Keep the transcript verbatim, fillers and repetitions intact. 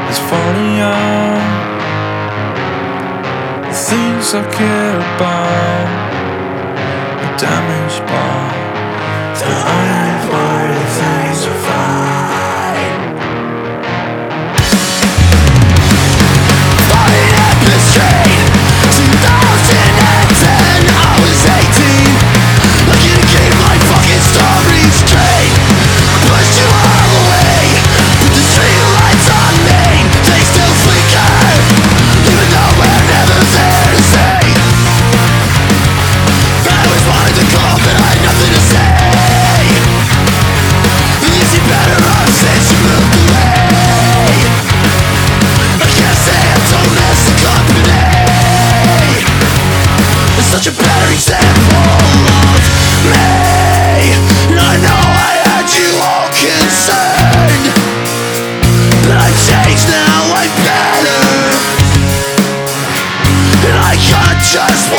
is falling young. The things I care about are damaged by the unemployed things I find. Falling at the street, two thousand ten, I was eighteen. I can't keep my fucking story straight. I pushed you all away, but the street lights on me, they still flicker, even though we're never there to say. I always wanted to call, but I had nothing to say. Is he better off since you moved away? I can't say I don't miss the company. It's such a better example of me. And I know I had you all concerned, but I changed now, I'm better. And I got just